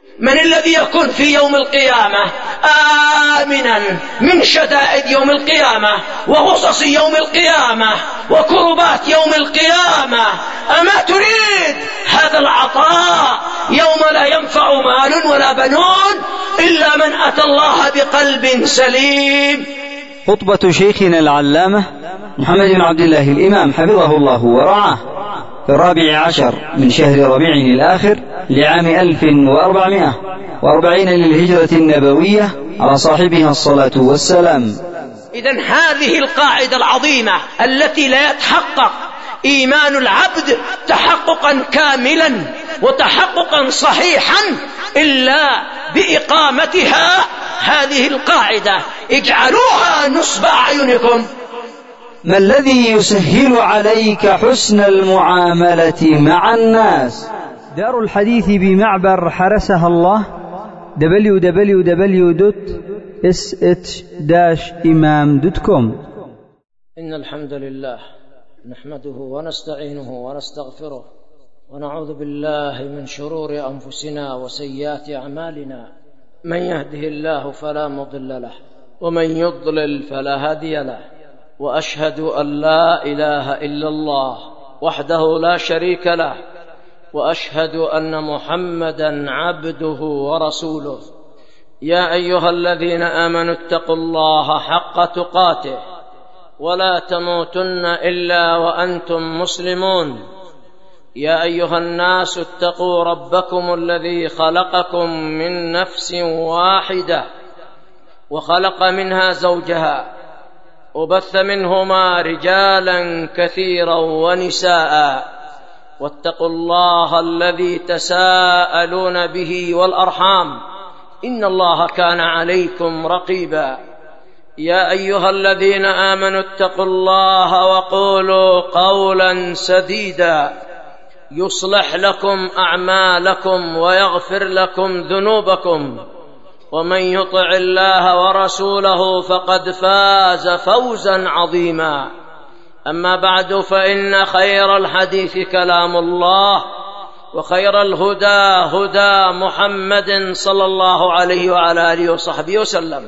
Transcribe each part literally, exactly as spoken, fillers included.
من الذي يكون في يوم القيامة آمنا من شدائد يوم القيامة وغصص يوم القيامة وكربات يوم القيامة؟ أما تريد هذا العطاء يوم لا ينفع مال ولا بنون إلا من أتى الله بقلب سليم؟ خطبة شيخنا العلامة محمد بن عبد الله الإمام حفظه الله ورعاه في الرابع عشر من شهر ربيع الآخر لعام ألف وأربعمائة وأربعين للهجرة النبوية على صاحبها الصلاة والسلام. إذن هذه القاعدة العظيمة التي لا يتحقق إيمان العبد تحققا كاملا وتحققا صحيحا إلا بإقامتها، هذه القاعدة اجعلوها نصب أعينكم. ما الذي يسهل عليك حسن المعاملة مع الناس؟ دار الحديث بمعبر حرسها الله دبليو دبليو دبليو دوت اس اتش داش إمام دوت كوم. إن الحمد لله نحمده ونستعينه ونستغفره ونعوذ بالله من شرور أنفسنا وسيئات أعمالنا، من يهده الله فلا مضل له ومن يضلل فلا هادي له، وأشهد أن لا إله إلا الله وحده لا شريك له، وأشهد أن محمدًا عبده ورسوله. يا أيها الذين آمنوا اتقوا الله حق تقاته ولا تموتن إلا وأنتم مسلمون. يا أيها الناس اتقوا ربكم الذي خلقكم من نفس واحدة وخلق منها زوجها وبث منهما رجالا كثيرا ونساء، واتقوا الله الذي تساءلون به والأرحام إن الله كان عليكم رقيبا. يا أيها الذين آمنوا اتقوا الله وقولوا قولا سديدا يصلح لكم أعمالكم ويغفر لكم ذنوبكم، ومن يطع الله ورسوله فقد فاز فوزا عظيما. أما بعد، فإن خير الحديث كلام الله، وخير الهدى هدى محمد صلى الله عليه وعلى آله وصحبه وسلم،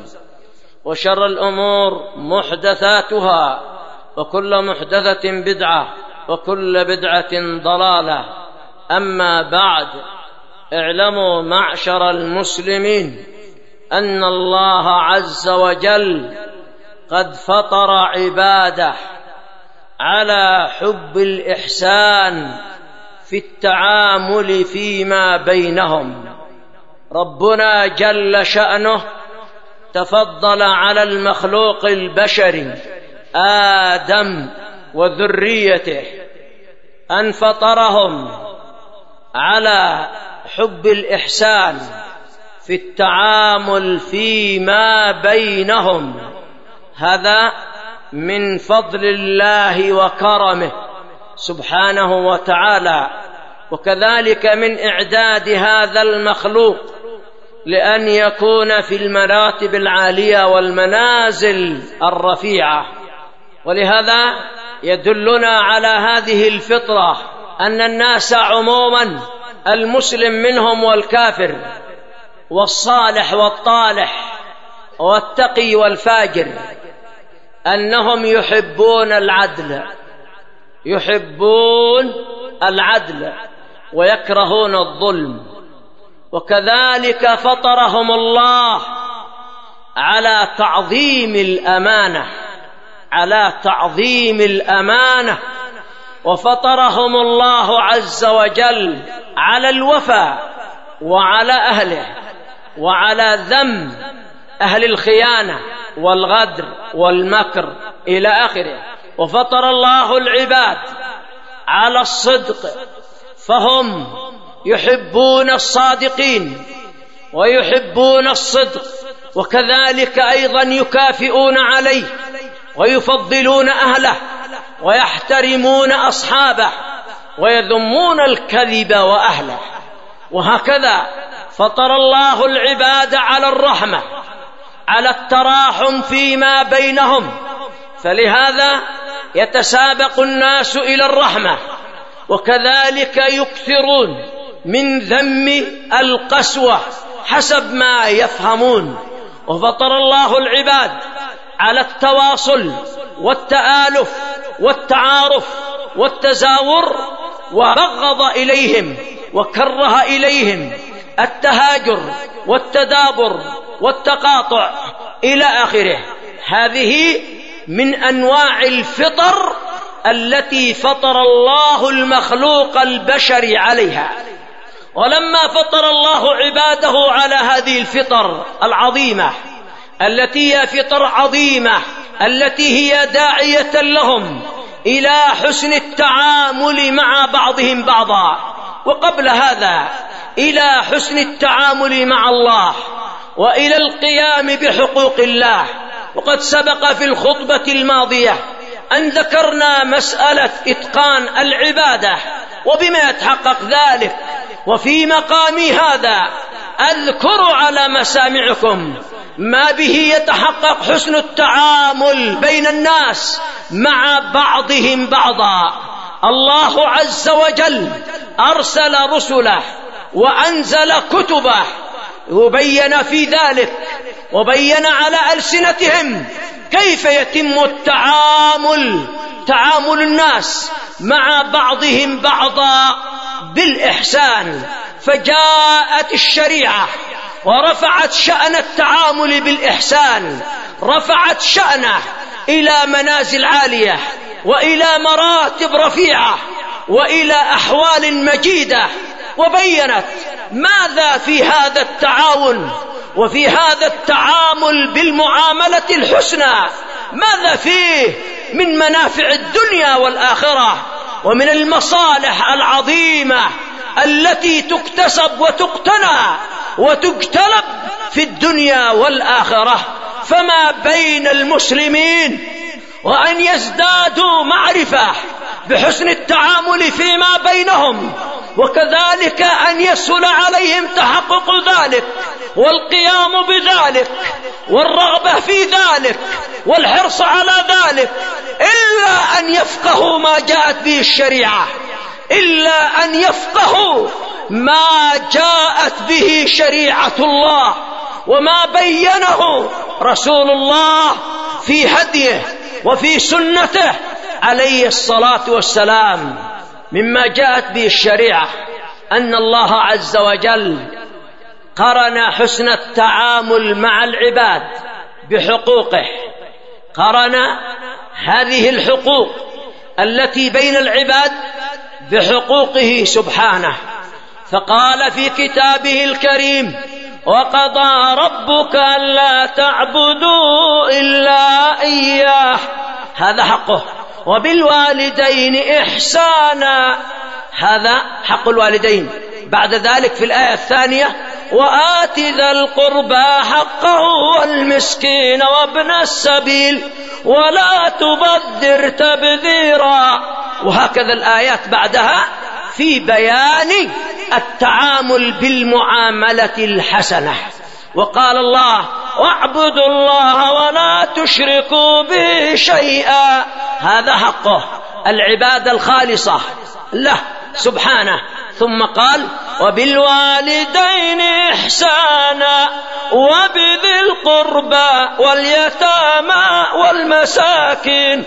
وشر الأمور محدثاتها، وكل محدثة بدعة، وكل بدعة ضلالة. أما بعد، اعلموا معشر المسلمين أن الله عز وجل قد فطر عباده على حب الإحسان في التعامل فيما بينهم. ربنا جل شأنه تفضل على المخلوق البشري آدم وذريته أن فطرهم على حب الإحسان في التعامل فيما بينهم. هذا من فضل الله وكرمه سبحانه وتعالى، وكذلك من إعداد هذا المخلوق لأن يكون في المراتب العالية والمنازل الرفيعة. ولهذا يدلنا على هذه الفطرة أن الناس عموما، المسلم منهم والكافر والصالح والطالح والتقي والفاجر، أنهم يحبون العدل، يحبون العدل ويكرهون الظلم. وكذلك فطرهم الله على تعظيم الأمانة، على تعظيم الأمانة، وفطرهم الله عز وجل على الوفاء وعلى أهله، وعلى ذم أهل الخيانة والغدر والمكر إلى آخره. وفطر الله العباد على الصدق، فهم يحبون الصادقين ويحبون الصدق، وكذلك أيضا يكافئون عليه ويفضلون أهله ويحترمون أصحابه ويذمون الكذب وأهله. وهكذا فطر الله العباد على الرحمة، على التراحم فيما بينهم، فلهذا يتسابق الناس إلى الرحمة، وكذلك يكثرون من ذم القسوة حسب ما يفهمون. وفطر الله العباد على التواصل والتآلف والتعارف والتزاور، وبغض إليهم وكره إليهم التهاجر والتدابر والتقاطع إلى آخره. هذه من أنواع الفطر التي فطر الله المخلوق البشري عليها. ولما فطر الله عباده على هذه الفطر العظيمة التي هي فطر عظيمة التي هي داعية لهم إلى حسن التعامل مع بعضهم بعضا، وقبل هذا إلى حسن التعامل مع الله وإلى القيام بحقوق الله. وقد سبق في الخطبة الماضية أن ذكرنا مسألة إتقان العبادة وبما يتحقق ذلك. وفي مقامي هذا أذكر على مسامعكم ما به يتحقق حسن التعامل بين الناس مع بعضهم بعضا. الله عز وجل أرسل رسله وأنزل كتبه وبين في ذلك وبين على ألسنتهم كيف يتم التعامل تعامل الناس مع بعضهم بعضا بالإحسان. فجاءت الشريعة ورفعت شأن التعامل بالإحسان، رفعت شأنه إلى منازل عالية وإلى مراتب رفيعة وإلى أحوال مجيدة، وبينت ماذا في هذا التعاون وفي هذا التعامل بالمعاملة الحسنى، ماذا فيه من منافع الدنيا والآخرة ومن المصالح العظيمة التي تكتسب وتقتنى وتجتلب في الدنيا والآخرة. فما بين المسلمين وأن يزدادوا معرفة بحسن التعامل فيما بينهم، وكذلك أن يسهل عليهم تحقق ذلك والقيام بذلك والرغبة في ذلك والحرص على ذلك، إلا أن يفقهوا ما جاءت به الشريعة، إلا أن يفقهوا ما جاءت به شريعة الله وما بينه رسول الله في هديه وفي سنته عليه الصلاة والسلام. مما جاءت به الشريعة أن الله عز وجل قرن حسن التعامل مع العباد بحقوقه، قرن هذه الحقوق التي بين العباد بحقوقه سبحانه. فقال في كتابه الكريم: وقضى ربك ألا تعبدوا إلا إياه، هذا حقه، وبالوالدين إحسانا، هذا حق الوالدين. بعد ذلك في الآية الثانية: وآت ذا القربى حقه والمسكين وابن السبيل ولا تبذر تبذيرا. وهكذا الآيات بعدها في بيان التعامل بالمعاملة الحسنة. وقال الله: واعبدوا الله ولا تشركوا به شيئا، هذا حقه، العبادة الخالصة له سبحانه. ثم قال: وبالوالدين إحسانا وبذي القربى واليتامى والمساكين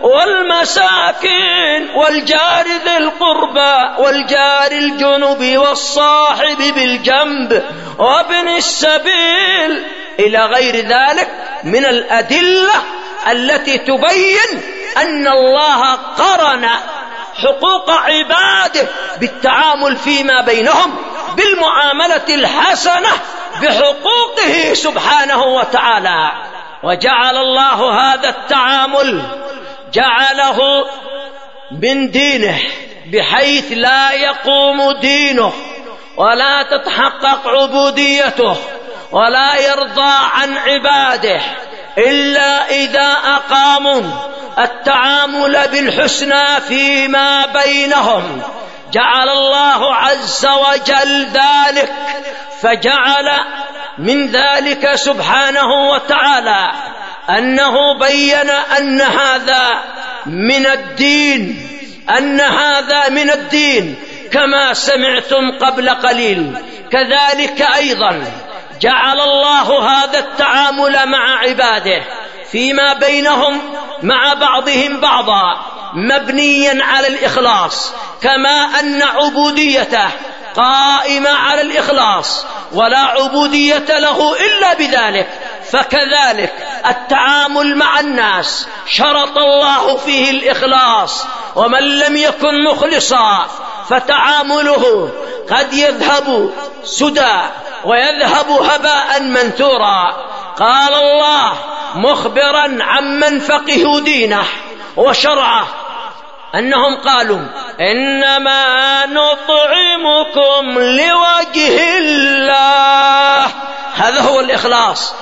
والمساكين والجار ذي القربى والجار الجنب والصاحب بالجنب وابن السبيل، إلى غير ذلك من الأدلة التي تبين أن الله قرن حقوق عباده بالتعامل فيما بينهم بالمعاملة الحسنة بحقوقه سبحانه وتعالى. وجعل الله هذا التعامل جعله من دينه، بحيث لا يقوم دينه ولا تتحقق عبوديته ولا يرضى عن عباده إلا إذا أقاموا التعامل بالحسنى فيما بينهم. جعل الله عز وجل ذلك، فجعل من ذلك سبحانه وتعالى أنه بين أن هذا من الدين، أن هذا من الدين كما سمعتم قبل قليل. كذلك أيضا جعل الله هذا التعامل مع عباده فيما بينهم مع بعضهم بعضا مبنيا على الإخلاص، كما أن عبوديته قائمة على الإخلاص ولا عبودية له إلا بذلك، فكذلك التعامل مع الناس شرط الله فيه الإخلاص، ومن لم يكن مخلصا فتعامله قد يذهب سدى ويذهب هباء منثورا. قال الله مخبرا عمن فقهوا دينه وشرعه أنهم قالوا إنما نطعمكم لوجه الله، هذا هو الإخلاص،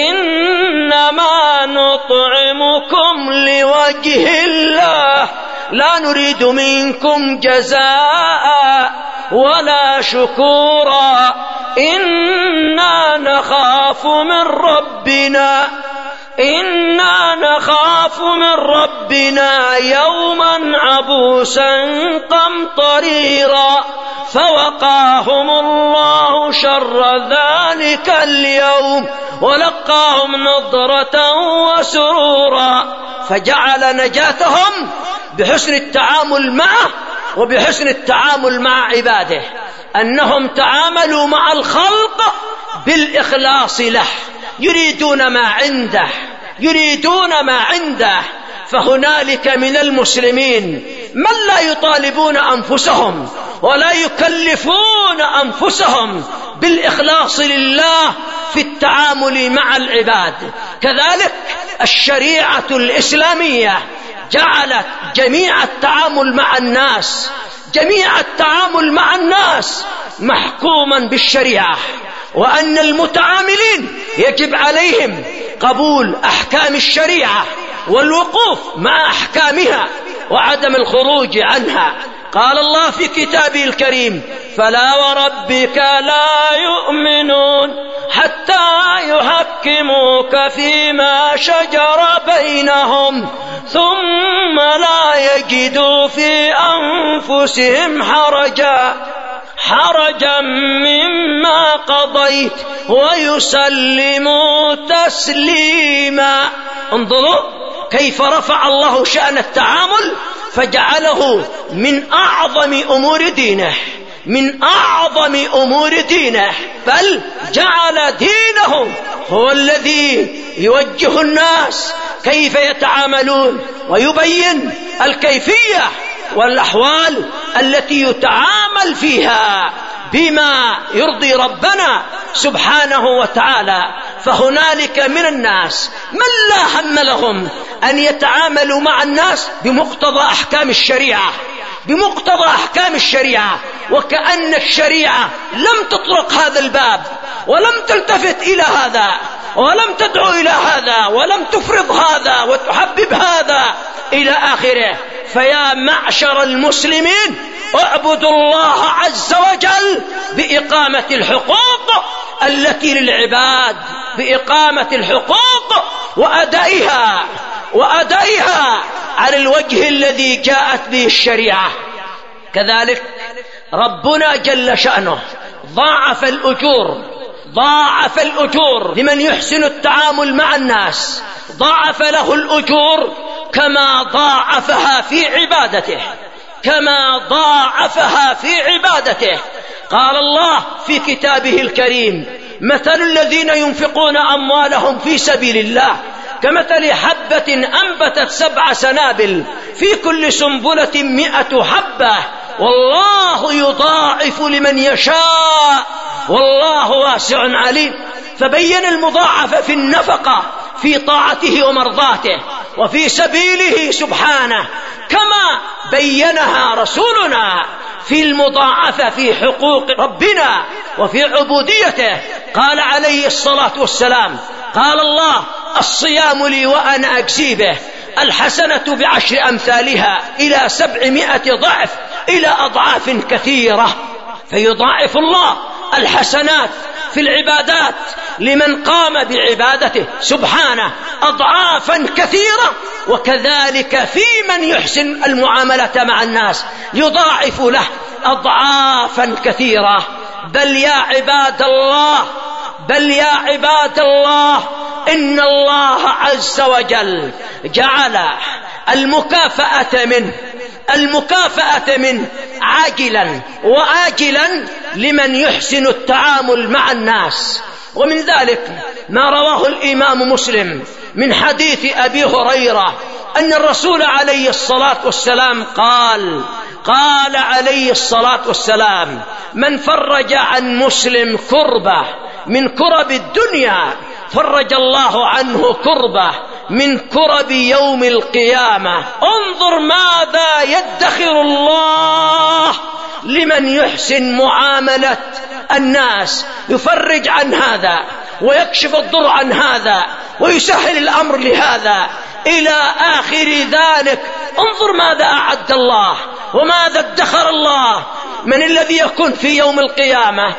إنما نطعمكم لوجه الله لا نريد منكم جزاء ولا شكورا إنا نخاف من ربنا إنا نخاف من ربنا يوما عبوسا قمطريرا فوقاهم الله شر ذلك اليوم ولقاهم نضرة وسرورا. فجعل نجاتهم بحسن التعامل معه وبحسن التعامل مع عباده، أنهم تعاملوا مع الخلق بالإخلاص له، يريدون ما عنده يريدون ما عنده. فهنالك من المسلمين من لا يطالبون أنفسهم ولا يكلفون أنفسهم بالإخلاص لله في التعامل مع العباد. كذلك الشريعة الإسلامية جعلت جميع التعامل مع الناس جميع التعامل مع الناس محكوما بالشريعة، وأن المتعاملين يجب عليهم قبول أحكام الشريعة والوقوف مع أحكامها وعدم الخروج عنها. قال الله في كتابه الكريم فلا وربك لا يؤمنون حتى يحكموك فيما شجر بينهم ثم لا يجدوا في أنفسهم حرجا حرجا مما قضيت ويسلموا تسليما. انظروا كيف رفع الله شأن التعامل فجعله من أعظم أمور دينه من أعظم أمور دينه بل جعل دينه هو الذي يوجه الناس كيف يتعاملون ويبين الكيفية والأحوال التي يتعامل فيها بما يرضي ربنا سبحانه وتعالى. فهنالك من الناس من لا هم لهم أن يتعاملوا مع الناس بمقتضى أحكام الشريعة بمقتضى أحكام الشريعة وكأن الشريعة لم تطرق هذا الباب ولم تلتفت إلى هذا ولم تدعو إلى هذا ولم تفرض هذا وتحبب هذا إلى آخره. فيا معشر المسلمين اعبدوا الله عز وجل بإقامة الحقوق التي للعباد بإقامة الحقوق وأدائها وأدائها على الوجه الذي جاءت به الشريعة. كذلك ربنا جل شأنه ضاعف الأجور ضاعف الأجور لمن يحسن التعامل مع الناس، ضاعف له الأجور كما ضاعفها في عبادته كما ضاعفها في عبادته. قال الله في كتابه الكريم مثل الذين ينفقون أموالهم في سبيل الله كمثل حبة أنبتت سبع سنابل في كل سنبلة مئة حبة والله يضاعف لمن يشاء والله واسع عليم. فبين المضاعفة في النفقة في طاعته ومرضاته وفي سبيله سبحانه، كما بينها رسولنا في المضاعفة في حقوق ربنا وفي عبوديته. قال عليه الصلاة والسلام قال الله الصيام لي وأنا أجزي به، الحسنة بعشر أمثالها إلى سبعمائة ضعف إلى أضعاف كثيرة. فيضاعف الله الحسنات في العبادات لمن قام بعبادته سبحانه أضعافا كثيرة، وكذلك في من يحسن المعاملة مع الناس يضاعف له أضعافا كثيرة. بل يا عباد الله بل يا عباد الله إن الله عز وجل جعل المكافأة منه المكافأة منه عاجلا وآجلا لمن يحسن التعامل مع الناس. ومن ذلك ما رواه الإمام مسلم من حديث أبي هريرة أن الرسول عليه الصلاة والسلام قال قال عليه الصلاة والسلام: من فرج عن مسلم كربة من كرب الدنيا فرج الله عنه كربة من كرب يوم القيامة. انظر ماذا يدخر الله لمن يحسن معاملة الناس، يفرج عن هذا ويكشف الضر عن هذا ويسهل الأمر لهذا إلى آخر ذلك. انظر ماذا أعد الله وماذا ادخر الله. من الذي يكون في يوم القيامة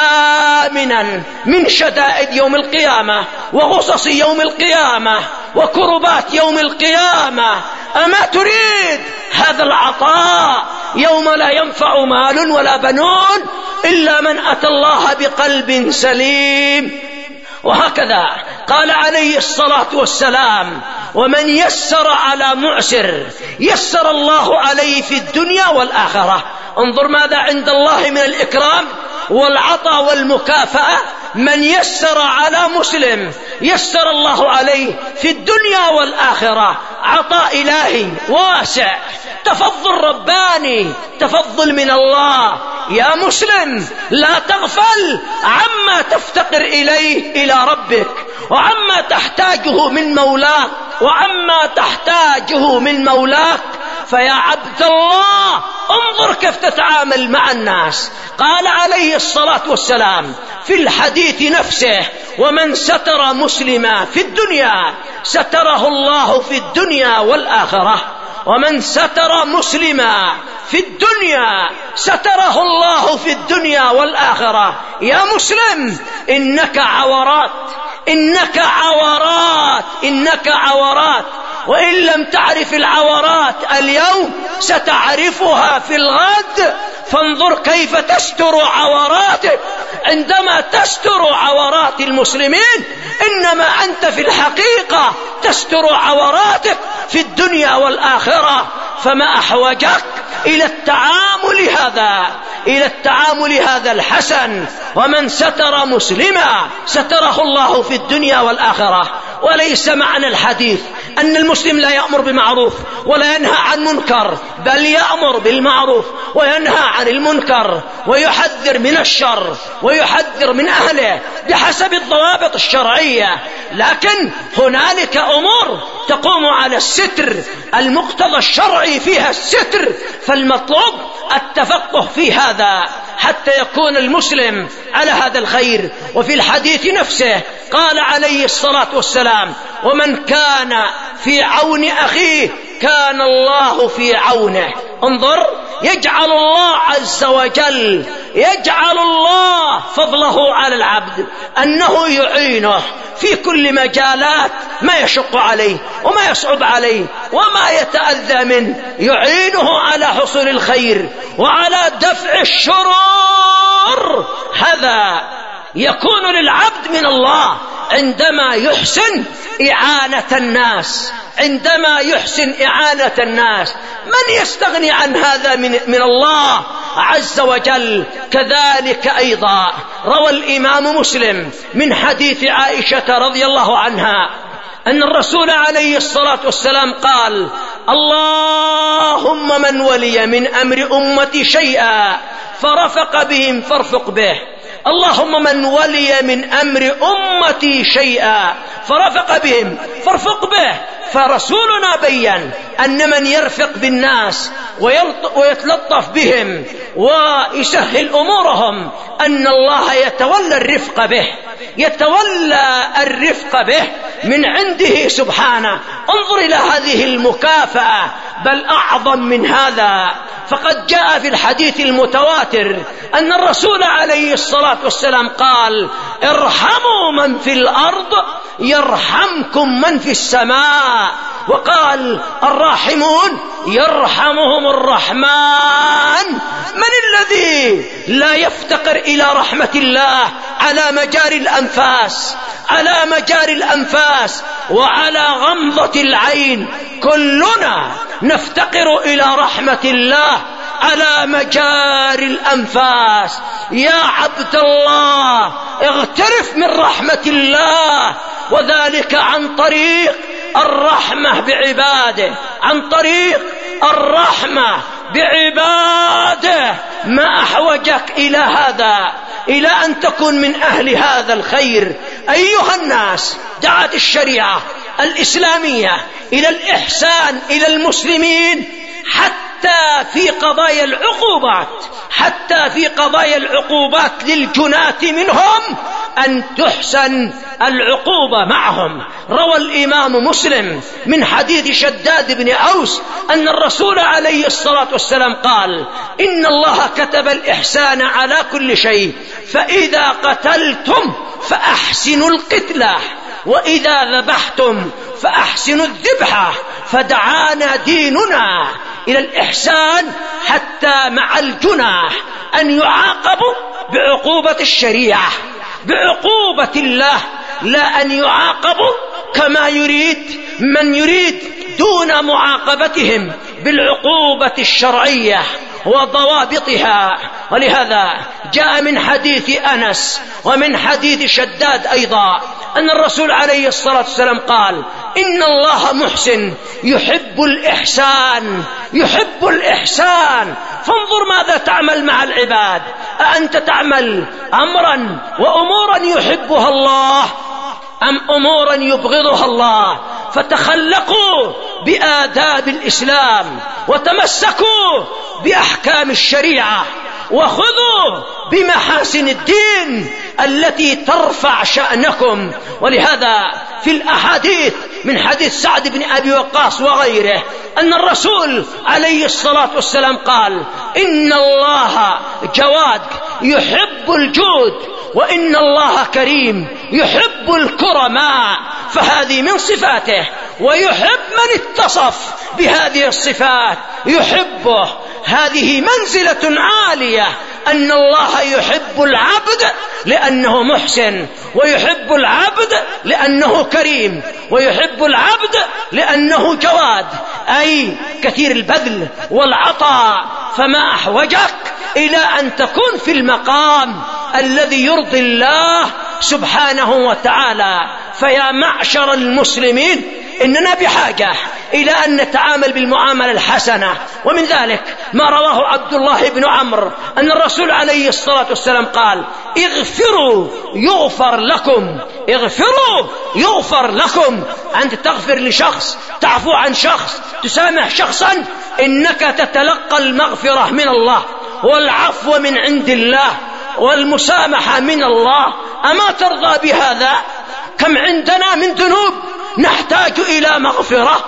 آمنا من شدائد يوم القيامة وغصص يوم القيامة وكربات يوم القيامة؟ أما تريد هذا العطاء يوم لا ينفع مال ولا بنون إلا من أتى الله بقلب سليم؟ وهكذا قال عليه الصلاة والسلام: ومن يسر على معسر يسر الله عليه في الدنيا والآخرة. انظر ماذا عند الله من الإكرام والعطاء والمكافأة. من يسر على مسلم يسر الله عليه في الدنيا والآخرة. عطاء إلهي واسع، تفضل رباني، تفضل من الله. يا مسلم لا تغفل عما تفتقر إليه إلى ربك وعما تحتاجه من مولاك وعما تحتاجه من مولاك. فيا عبد الله انظر كيف تتعامل مع الناس. قال عليه الصلاة والسلام في الحديث نفسه: ومن ستر مسلما في الدنيا ستره الله في الدنيا والآخرة. ومن ستر مسلما في الدنيا ستره الله في الدنيا والآخرة. يا مسلم إنك عورات إنك عورات إنك عورات وإن لم تعرف العورات اليوم ستعرفها في الغد. فانظر كيف تستر عوراتك. عندما تستر عورات المسلمين إنما أنت في الحقيقة تستر عوراتك في الدنيا والآخرة. فما أحوجك إلى التعامل هذا إلى التعامل هذا الحسن. ومن ستر مسلما ستره الله في الدنيا والآخرة. وليس معنى الحديث أن المسلم لا يأمر بمعروف ولا ينهى عن منكر، بل يأمر بالمعروف وينهى عن المنكر ويحذر من الشر ويحذر من أهله بحسب الضوابط الشرعية. لكن هنالك أمور تقوم على الستر، المقتضى الشرعي فيها الستر، فالمطلوب التفقه في هذا حتى يكون المسلم على هذا الخير. وفي الحديث نفسه قال عليه الصلاة والسلام: ومن كان في عون أخيه كان الله في عونه. انظر، يجعل الله عز وجل يجعل الله فضله على العبد أنه يعينه في كل مجالات ما يشق عليه وما يصعب عليه وما يتأذى منه، يعينه على حصول الخير وعلى دفع الشرور. هذا يكون للعبد من الله عندما يحسن إعانة الناس عندما يحسن إعانة الناس. من يستغني عن هذا من, من الله عز وجل؟ كذلك أيضا روى الإمام مسلم من حديث عائشة رضي الله عنها أن الرسول عليه الصلاة والسلام قال: اللهم من ولي من أمر أمتي شيئا فرفق بهم فارفق به. اللهم من ولي من أمر أمتي شيئا فرفق بهم فارفق به. فرسولنا بيّن أن من يرفق بالناس ويتلطف بهم ويسهل أمورهم أن الله يتولى الرفق به يتولى الرفق به من عنده سبحانه. انظر إلى هذه المكافأة، بل أعظم من هذا. فقد جاء في الحديث المتواتر أن الرسول عليه الصلاة والسلام قال: ارحموا من في الأرض يرحمكم من في السماء. وقال الراحمون يرحمهم الرحمن. من الذي لا يفتقر إلى رحمة الله على مجاري الأنفاس، على مجاري الأنفاس وعلى غمضة العين؟ كلنا نفتقر إلى رحمة الله على مجاري الأنفاس. يا عبد الله اغترف من رحمة الله، وذلك عن طريق الرحمة بعباده، عن طريق الرحمة بعباده. ما أحوجك إلى هذا، إلى أن تكون من أهل هذا الخير. أيها الناس، دعت الشريعة الإسلامية إلى الإحسان إلى المسلمين حتى في قضايا العقوبات، حتى في قضايا العقوبات للجناة منهم أن تحسن العقوبة معهم. روى الإمام مسلم من حديث شداد بن أوس أن الرسول عليه الصلاة والسلام قال: إن الله كتب الإحسان على كل شيء، فإذا قتلتم فأحسنوا القتلة، وإذا ذبحتم فأحسنوا الذبحة. فدعانا ديننا إلى الإحسان حتى مع الجناح أن يعاقبوا بعقوبة الشريعة، بعقوبة الله، لا أن يعاقبوا كما يريد من يريد دون معاقبتهم بالعقوبة الشرعية وضوابطها. ولهذا جاء من حديث أنس ومن حديث شداد أيضا أن الرسول عليه الصلاة والسلام قال: إن الله محسن يحب الإحسان، يحب الإحسان. فانظر ماذا تعمل مع العباد. أأنت تعمل أمرا وأمورا يحبها الله أم أمورا يبغضها الله؟ فتخلقوا بآداب الإسلام، وتمسكوا بأحكام الشريعة، وخذوا بمحاسن الدين التي ترفع شأنكم. ولهذا في الأحاديث من حديث سعد بن أبي وقاص وغيره أن الرسول عليه الصلاة والسلام قال: إن الله جواد يحب الجود، وإن الله كريم يحب الكرماء. فهذه من صفاته، ويحب من اتصف بهذه الصفات يحبه. هذه منزلة عالية، أن الله يحب العبد لأنه محسن، ويحب العبد لأنه كريم، ويحب العبد لأنه جواد، أي كثير البذل والعطاء. فما أحوجك إلى أن تكون في المقام الذي يرضي الله سبحانه وتعالى. فيا معشر المسلمين، إننا بحاجة إلى أن نتعامل بالمعاملة الحسنة. ومن ذلك ما رواه عبد الله بن عمرو أن الرسول عليه الصلاة والسلام قال: اغفروا يغفر لكم، اغفروا يغفر لكم. أنت تغفر لشخص، تعفو عن شخص، تسامح شخصا، إنك تتلقى المغفرة من الله والعفو من عند الله والمسامحة من الله. أما ترضى بهذا؟ كم عندنا من ذنوب نحتاج إلى مغفرة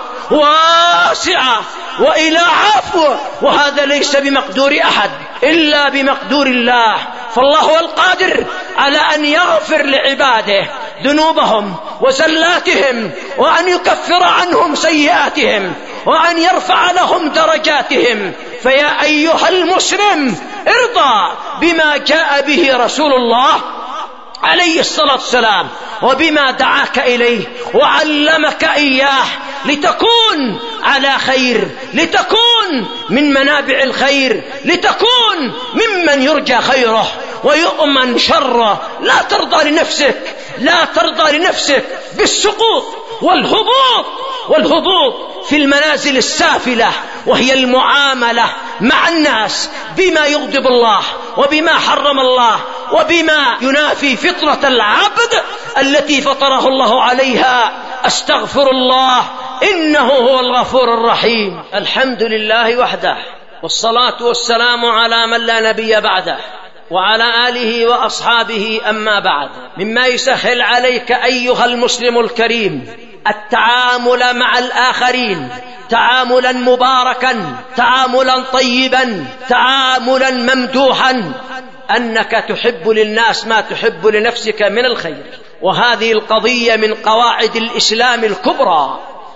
واسعة وإلى عفو، وهذا ليس بمقدور أحد إلا بمقدور الله. فالله هو القادر على أن يغفر لعباده ذنوبهم وزلاتهم، وأن يكفر عنهم سيئاتهم، وأن يرفع لهم درجاتهم. فيا أيها المسلم، ارضى بما جاء به رسول الله عليه الصلاة والسلام، وبما دعاك إليه وعلمك إياه، لتكون على خير، لتكون من منابع الخير، لتكون ممن يرجى خيره ويؤمن شره. لا ترضى لنفسك، لا ترضى لنفسك بالسقوط والهبوط، والهبوط في المنازل السافلة، وهي المعاملة مع الناس بما يغضب الله وبما حرم الله وبما ينافي فطرة العبد التي فطره الله عليها. أستغفر الله، إنه هو الغفور الرحيم. الحمد لله وحده، والصلاة والسلام على من لا نبي بعده، وعلى آله وأصحابه. أما بعد، مما يسهل عليك أيها المسلم الكريم التعامل مع الآخرين تعاملا مباركا، تعاملا طيبا، تعاملا ممدوحا، أنك تحب للناس ما تحب لنفسك من الخير. وهذه القضية من قواعد الإسلام الكبرى،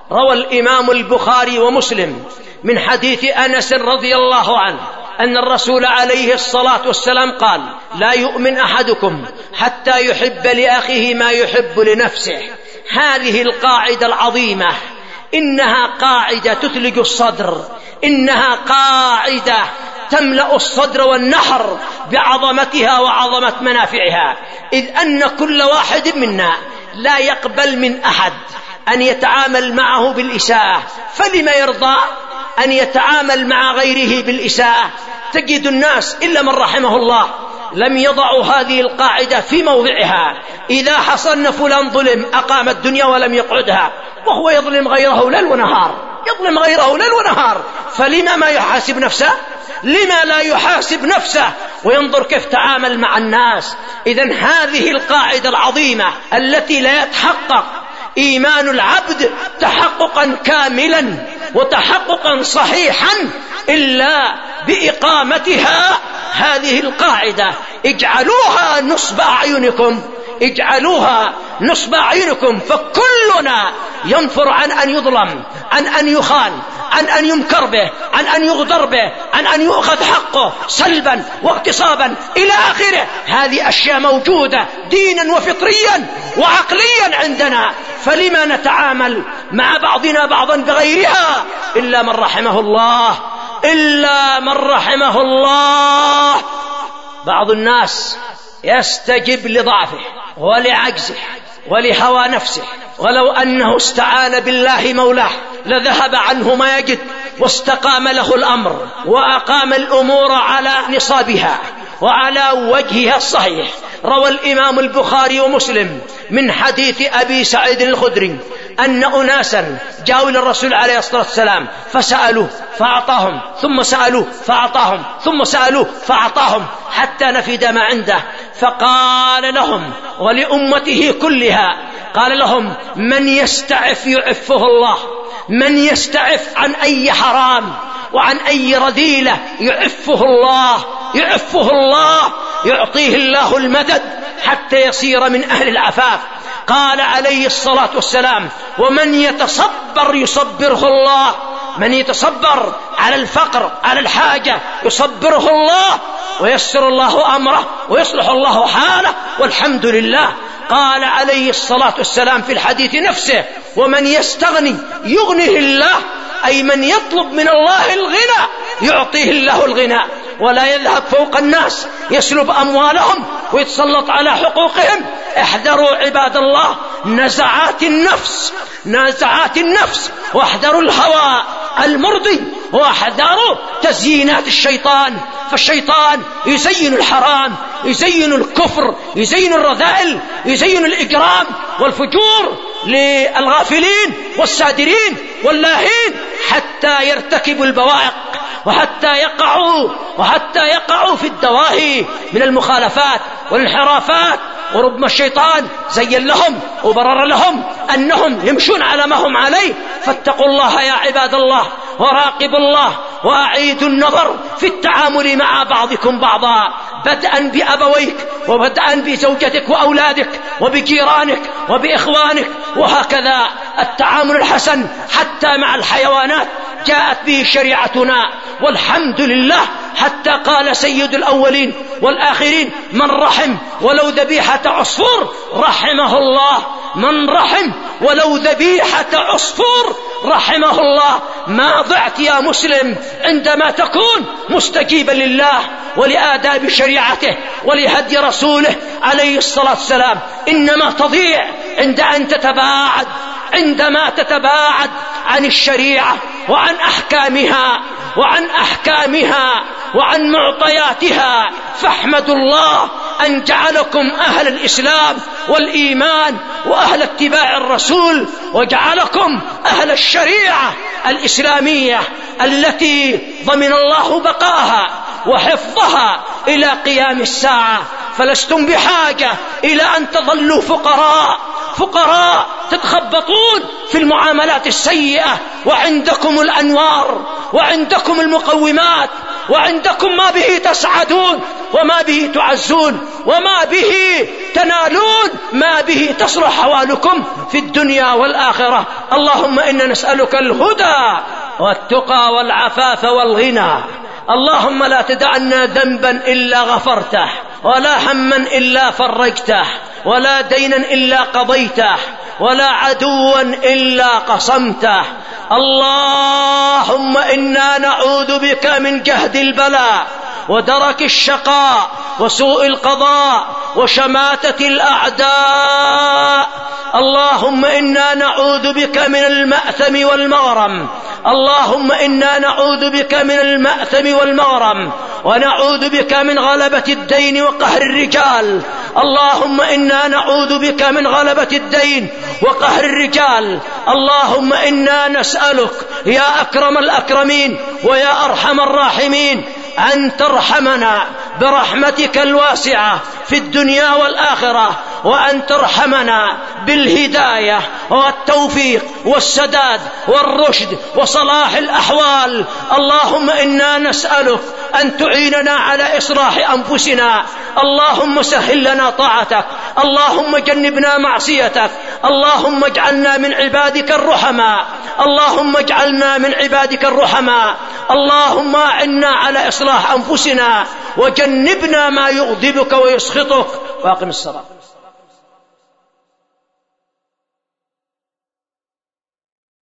روى الإمام البخاري ومسلم من حديث أنس رضي الله عنه أن الرسول عليه الصلاة والسلام قال: لا يؤمن أحدكم حتى يحب لأخيه ما يحب لنفسه. هذه القاعدة العظيمة إنها قاعدة تثلج الصدر، إنها قاعدة تملأ الصدر والنحر بعظمتها وعظمة منافعها، إذ أن كل واحد منا لا يقبل من أحد أن يتعامل معه بالإساءة، فلما يرضى أن يتعامل مع غيره بالإساءة؟ تجد الناس إلا من رحمه الله لم يضعوا هذه القاعدة في موضعها. إذا حصلنا فلان ظلم أقام الدنيا ولم يقعدها، وهو يظلم غيره ليل ونهار، يظلم غيره ليل ونهار، فلما ما يحاسب نفسه؟ لما لا يحاسب نفسه وينظر كيف تعامل مع الناس؟ إذن هذه القاعدة العظيمة التي لا يتحقق إيمان العبد تحققا كاملا وتحققا صحيحا إلا بإقامتها. هذه القاعدة اجعلوها نصب أعينكم، اجعلوها نصب أعينكم، فكلنا ينفر عن أن يظلم، عن أن يخان، عن أن يمكر به، عن أن يغدر به، عن أن يؤخذ حقه سلبا واغتصابا إلى آخره. هذه أشياء موجودة دينا وفطريا وعقليا عندنا، فلما نتعامل مع بعضنا بعضا بغيرها؟ إلا من رحمه الله، إلا من رحمه الله. بعض الناس يستجب لضعفه ولعجزه ولهوى نفسه، ولو أنه استعان بالله مولاه لذهب عنه ما يجد واستقام له الأمر وأقام الأمور على نصابها وعلى وجهها الصحيح. روى الإمام البخاري ومسلم من حديث أبي سعيد الخدري أن أناسا جاءوا إلى الرسول عليه الصلاة والسلام فسألوه فأعطاهم، ثم سألوه فأعطاهم، ثم سألوه فأعطاهم، حتى نفد ما عنده. فقال لهم ولأمته كلها، قال لهم: من يستعف يعفه الله، من يستعف عن أي حرام وعن أي رذيلة يعفه الله، يعفه الله، يعطيه الله المدد حتى يصير من أهل العفاف. قال عليه الصلاة والسلام: ومن يتصبر يصبره الله، من يتصبر على الفقر على الحاجة يصبره الله ويسر الله أمره ويصلح الله حاله، والحمد لله. قال عليه الصلاة والسلام في الحديث نفسه: ومن يستغني يغنيه الله، أي من يطلب من الله الغنى يعطيه الله الغنى، ولا يذهب فوق الناس يسلب أموالهم ويتسلط على حقوقهم. احذروا عباد الله نزعات النفس، نزعات النفس، واحذروا الهوى المرضي، واحذروا تزيينات الشيطان، فالشيطان يزين الحرام، يزين الكفر، يزين الرذائل، يزين الإجرام والفجور للغافلين والسادرين واللاهين حتى يرتكبوا البوائق وحتى يقعوا وحتى يقعوا في الدواهي من المخالفات والانحرافات. وربما الشيطان زين لهم وبرر لهم أنهم يمشون على ما هم عليه. فاتقوا الله يا عباد الله، وراقبوا الله، وأعيدوا النظر في التعامل مع بعضكم بعضا، بدءا بأبويك، وبدءا بزوجتك وأولادك وبجيرانك وبإخوانك، وهكذا التعامل الحسن حتى مع الحيوانات جاءت به شريعتنا والحمد لله. حتى قال سيد الأولين والآخرين: من رحم ولو ذبيحة عصفور رحمه الله، من رحم ولو ذبيحة عصفور رحمه الله. ما ضعت يا مسلم عندما تكون مستجيبا لله ولآداب شريعته ولهدي رسوله عليه الصلاة والسلام، إنما تضيع عند أن تتباعد، عندما تتباعد عن الشريعة وعن أحكامها وعن أحكامها وعن معطياتها. فاحمدوا الله أن جعلكم أهل الإسلام والإيمان وأهل اتباع الرسول، وجعلكم أهل الشريعة الإسلامية التي ضمن الله بقاها وحفظها إلى قيام الساعة. فلستم بحاجة إلى أن تظلوا فقراء فقراء تتخبطون في المعاملات السيئة، وعندكم الأنوار وعندكم المقومات وعندكم ما به تسعدون وما به تعزون وما به تنالون. ما به تصلح أحوالكم في الدنيا والآخرة. اللهم إنا نسألك الهدى والتقى والعفاف والغنى. اللهم لا تدعنا ذنبا إلا غفرته، ولا هما إلا فرجته، ولا دينا إلا قضيته، ولا عدوا إلا قصمته. اللهم إنا نعوذ بك من جهد البلاء ودرك الشقاء وسوء القضاء وشماتة الأعداء. اللهم إنا نعوذ بك من المأثم والمغرم. اللهم إنا نعوذ بك من المأثم والمغرم، ونعوذ بك من غلبة الدين وقهر الرجال. اللهم إنا نعوذ بك من غلبة الدين وقهر الرجال. اللهم إنا نسألك يا أكرم الأكرمين ويا أرحم الراحمين أن ترحمنا برحمتك الواسعة في الدنيا والآخرة، وأن ترحمنا بالهداية والتوفيق والسداد والرشد وصلاح الأحوال. اللهم إنا نسألك أن تعيننا على إصلاح أنفسنا. اللهم سهل لنا طاعتك، اللهم جنبنا معصيتك، اللهم اجعلنا من عبادك الرحماء، اللهم اجعلنا من عبادك الرحماء. اللهم أعنا على إصلاح أنفسنا وجنبنا ما يغضبك ويسخطك. وأقم الصلاة.